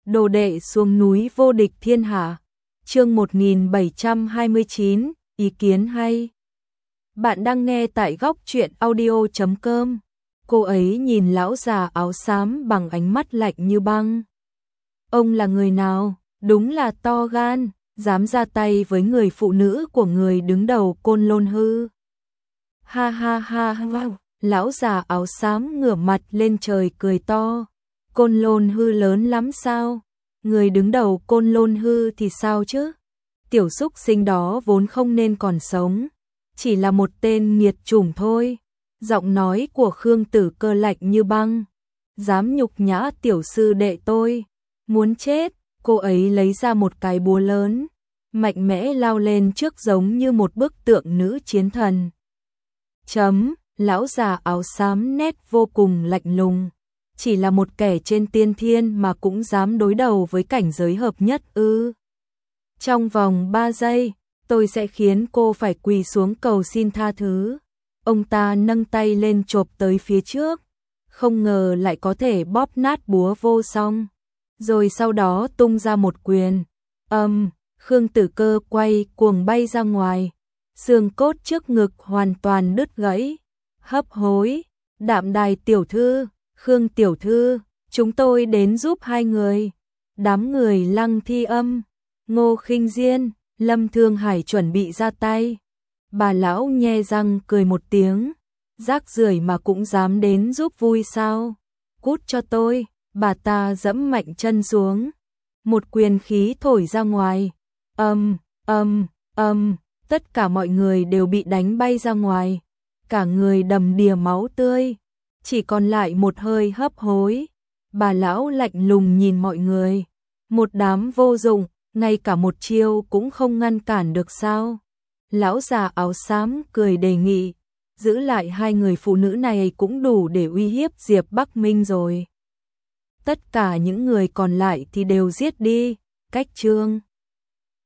Đồ đệ xuống núi vô địch thiên hạ. Chương 1729, ý kiến hay. Bạn đang nghe tại góc truyện audio.com. Cô ấy nhìn lão già áo xám bằng ánh mắt lạnh như băng. Ông là người nào? Đúng là to gan, dám ra tay với người phụ nữ của người đứng đầu Côn Lôn Hư. Ha ha ha ha, lão già áo xám ngửa mặt lên trời cười to. Côn Lôn Hư lớn lắm sao? Người đứng đầu Côn Lôn Hư thì sao chứ? Tiểu xúc sinh đó vốn không nên còn sống, chỉ là một tên nghiệt chủng thôi. Giọng nói của Khương Tử Cơ lạnh như băng. Dám nhục nhã tiểu sư đệ tôi, muốn chết. Cô ấy lấy ra một cái búa lớn, mạnh mẽ lao lên trước giống như một bức tượng nữ chiến thần. Lão già áo xám nét vô cùng lạnh lùng. Chỉ là một kẻ trên tiên thiên mà cũng dám đối đầu với cảnh giới hợp nhất ư? Trong vòng 3 giây, tôi sẽ khiến cô phải quỳ xuống cầu xin tha thứ. Ông ta nâng tay lên chộp tới phía trước, không ngờ lại có thể bóp nát búa vô song. Rồi sau đó tung ra một quyền. Khương Tử Cơ quay cuồng bay ra ngoài. Xương cốt trước ngực hoàn toàn đứt gãy. Hấp hối, Đạm Đài tiểu thư, Khương tiểu thư, chúng tôi đến giúp hai người. Đám người Lăng Thi Âm, Ngô Khinh Diên, Lâm Thương Hải chuẩn bị ra tay. Bà lão nhe răng cười một tiếng. Rác rưởi mà cũng dám đến giúp vui sao? Cút cho tôi. Bà ta giẫm mạnh chân xuống. Một quyền khí thổi ra ngoài. Tất cả mọi người đều bị đánh bay ra ngoài. Cả người đầm đìa máu tươi. Chỉ còn lại một hơi hấp hối. Bà lão lạnh lùng nhìn mọi người. Một đám vô dụng, ngay cả một chiêu cũng không ngăn cản được sao? Lão già áo xám cười đề nghị. Giữ lại hai người phụ nữ này cũng đủ để uy hiếp Diệp Bắc Minh rồi. Tất cả những người còn lại thì đều giết đi. Cách chương